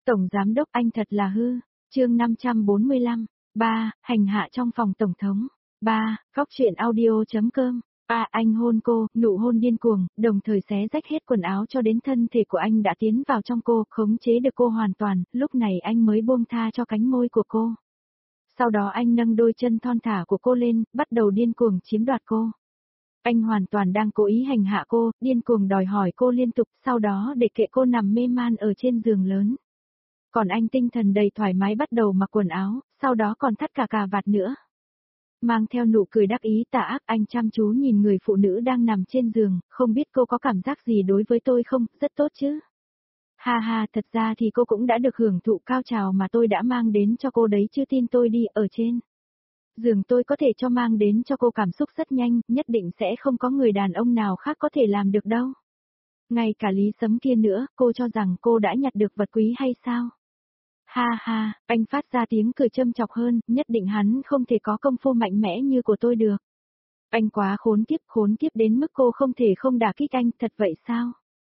Tổng giám đốc anh thật là hư. Chương 545. 3. Hành hạ trong phòng tổng thống. 3. Góc truyện audio.com. Anh hôn cô, nụ hôn điên cuồng, đồng thời xé rách hết quần áo cho đến thân thể của anh đã tiến vào trong cô, khống chế được cô hoàn toàn, lúc này anh mới buông tha cho cánh môi của cô. Sau đó anh nâng đôi chân thon thả của cô lên, bắt đầu điên cuồng chiếm đoạt cô. Anh hoàn toàn đang cố ý hành hạ cô, điên cuồng đòi hỏi cô liên tục, sau đó để kệ cô nằm mê man ở trên giường lớn. Còn anh tinh thần đầy thoải mái bắt đầu mặc quần áo, sau đó còn thắt cả cà vạt nữa. Mang theo nụ cười đắc ý tà ác, anh chăm chú nhìn người phụ nữ đang nằm trên giường, không biết cô có cảm giác gì đối với tôi không, rất tốt chứ. Ha ha, thật ra thì cô cũng đã được hưởng thụ cao trào mà tôi đã mang đến cho cô đấy chứ, tin tôi đi, ở trên giường tôi có thể cho mang đến cho cô cảm xúc rất nhanh, nhất định sẽ không có người đàn ông nào khác có thể làm được đâu. Ngay cả Lý Sấm kia nữa, cô cho rằng cô đã nhặt được vật quý hay sao? Ha ha, anh phát ra tiếng cười châm chọc hơn, nhất định hắn không thể có công phu mạnh mẽ như của tôi được. Anh quá khốn kiếp đến mức cô không thể không đả kích anh, thật vậy sao?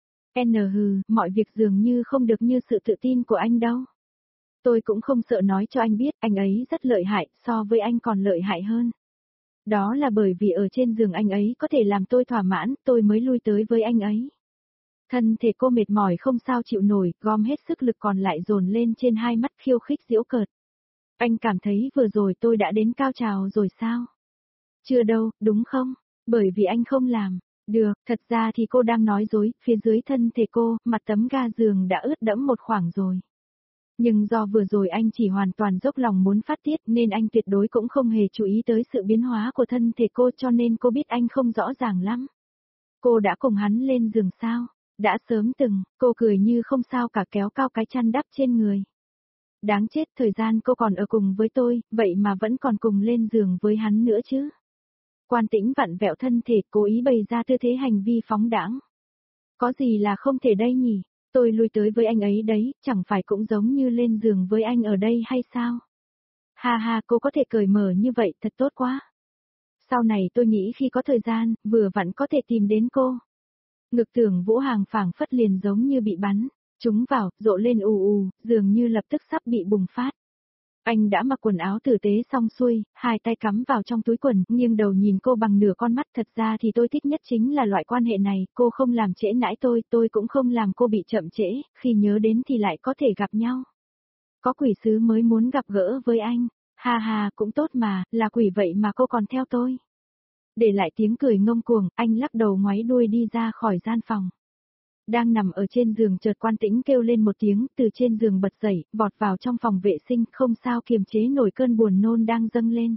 Mọi việc dường như không được như sự tự tin của anh đâu. Tôi cũng không sợ nói cho anh biết, anh ấy rất lợi hại, so với anh còn lợi hại hơn. Đó là bởi vì ở trên giường anh ấy có thể làm tôi thỏa mãn, tôi mới lui tới với anh ấy. Thân thể cô mệt mỏi không sao chịu nổi, gom hết sức lực còn lại dồn lên trên hai mắt khiêu khích giễu cợt. Anh cảm thấy vừa rồi tôi đã đến cao trào rồi sao? Chưa đâu, đúng không? Bởi vì anh không làm. Được, thật ra thì cô đang nói dối, phía dưới thân thể cô, mặt tấm ga giường đã ướt đẫm một khoảng rồi. Nhưng do vừa rồi anh chỉ hoàn toàn dốc lòng muốn phát tiết nên anh tuyệt đối cũng không hề chú ý tới sự biến hóa của thân thể cô, cho nên cô biết anh không rõ ràng lắm. Cô đã cùng hắn lên giường sao? Đã sớm từng, cô cười như không sao cả, kéo cao cái chăn đắp trên người. Đáng chết, thời gian cô còn ở cùng với tôi, vậy mà vẫn còn cùng lên giường với hắn nữa chứ. Quan Tĩnh vặn vẹo thân thể, cố ý bày ra tư thế hành vi phóng đãng. Có gì là không thể đây nhỉ? Tôi lui tới với anh ấy đấy, chẳng phải cũng giống như lên giường với anh ở đây hay sao? Ha ha, cô có thể cởi mở như vậy, thật tốt quá. Sau này tôi nghĩ khi có thời gian, vừa vặn có thể tìm đến cô. Ngực Tưởng Vũ Hàng phảng phất liền giống như bị bắn, trúng vào, rộ lên ù ù, dường như lập tức sắp bị bùng phát. Anh đã mặc quần áo tử tế xong xuôi, hai tay cắm vào trong túi quần, nghiêng đầu nhìn cô bằng nửa con mắt. Thật ra thì tôi thích nhất chính là loại quan hệ này, cô không làm trễ nãi tôi cũng không làm cô bị chậm trễ, khi nhớ đến thì lại có thể gặp nhau. Có quỷ sứ mới muốn gặp gỡ với anh, ha ha, cũng tốt mà, là quỷ vậy mà cô còn theo tôi. Để lại tiếng cười ngông cuồng, anh lắc đầu ngoáy đuôi đi ra khỏi gian phòng. Đang nằm ở trên giường chợt Quan Tĩnh kêu lên một tiếng, từ trên giường bật dậy, vọt vào trong phòng vệ sinh, không sao kiềm chế nổi cơn buồn nôn đang dâng lên.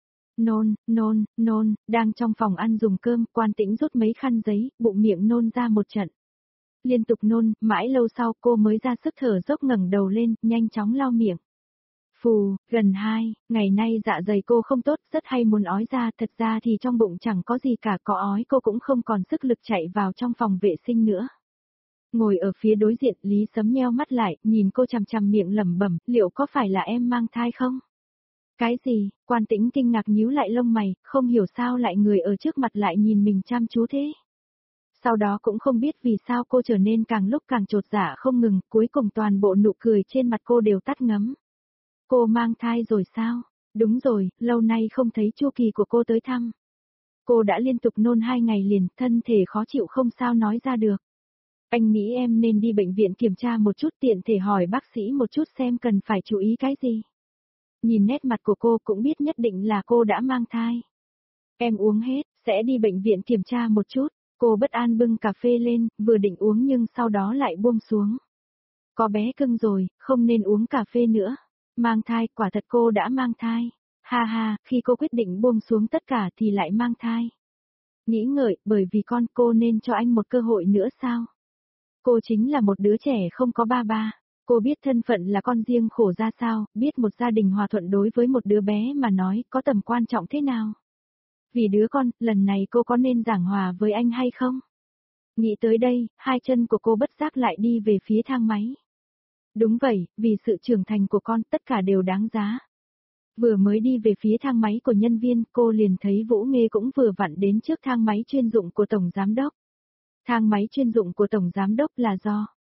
Nôn, đang trong phòng ăn dùng cơm, Quan Tĩnh rút mấy khăn giấy, bụng miệng nôn ra một trận. Liên tục nôn, mãi lâu sau cô mới ra sức thở dốc ngẩng đầu lên, nhanh chóng lau miệng. Phù, gần 2, ngày nay dạ dày cô không tốt, rất hay muốn ói ra, thật ra thì trong bụng chẳng có gì cả, có ói cô cũng không còn sức lực chạy vào trong phòng vệ sinh nữa. Ngồi ở phía đối diện, Lý Sấm nheo mắt lại, nhìn cô chằm chằm miệng lẩm bẩm, liệu có phải là em mang thai không? Cái gì? Quan Tĩnh kinh ngạc nhíu lại lông mày, không hiểu sao lại người ở trước mặt lại nhìn mình chăm chú thế. Sau đó cũng không biết vì sao cô trở nên càng lúc càng chột dạ không ngừng, cuối cùng toàn bộ nụ cười trên mặt cô đều tắt ngấm. Cô mang thai rồi sao? Đúng rồi, lâu nay không thấy chu kỳ của cô tới thăm. Cô đã liên tục nôn 2 ngày liền, thân thể khó chịu không sao nói ra được. Anh nghĩ em nên đi bệnh viện kiểm tra một chút, tiện thể hỏi bác sĩ một chút xem cần phải chú ý cái gì. Nhìn nét mặt của cô cũng biết nhất định là cô đã mang thai. Em uống hết, sẽ đi bệnh viện kiểm tra một chút. Cô bất an bưng cà phê lên, vừa định uống nhưng sau đó lại buông xuống. Có bé cưng rồi, không nên uống cà phê nữa. Mang thai, quả thật cô đã mang thai. Ha ha, khi cô quyết định buông xuống tất cả thì lại mang thai. Nghĩ ngợi, bởi vì con cô nên cho anh một cơ hội nữa sao? Cô chính là một đứa trẻ không có ba ba. Cô biết thân phận là con riêng khổ ra sao, biết một gia đình hòa thuận đối với một đứa bé mà nói có tầm quan trọng thế nào. Vì đứa con, lần này cô có nên giảng hòa với anh hay không? Nghĩ tới đây, hai chân của cô bất giác lại đi về phía thang máy. Đúng vậy, vì sự trưởng thành của con tất cả đều đáng giá. Vừa mới đi về phía thang máy của nhân viên, cô liền thấy Vũ Nghê cũng vừa vặn đến trước thang máy chuyên dụng của Tổng Giám Đốc. Thang máy chuyên dụng của Tổng Giám Đốc là do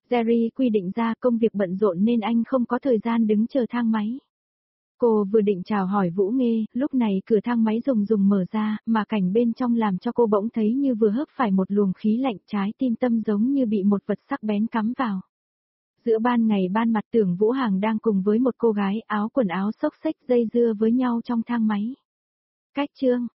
Jerry quy định ra công việc bận rộn nên anh không có thời gian đứng chờ thang máy. Cô vừa định chào hỏi Vũ Nghê, lúc này cửa thang máy rùng rùng mở ra, mà cảnh bên trong làm cho cô bỗng thấy như vừa hớp phải một luồng khí lạnh, trái tim tâm giống như bị một vật sắc bén cắm vào. Giữa ban ngày ban mặt Tưởng Vũ Hàng đang cùng với một cô gái áo quần áo xốc xếch dây dưa với nhau trong thang máy. Cách chương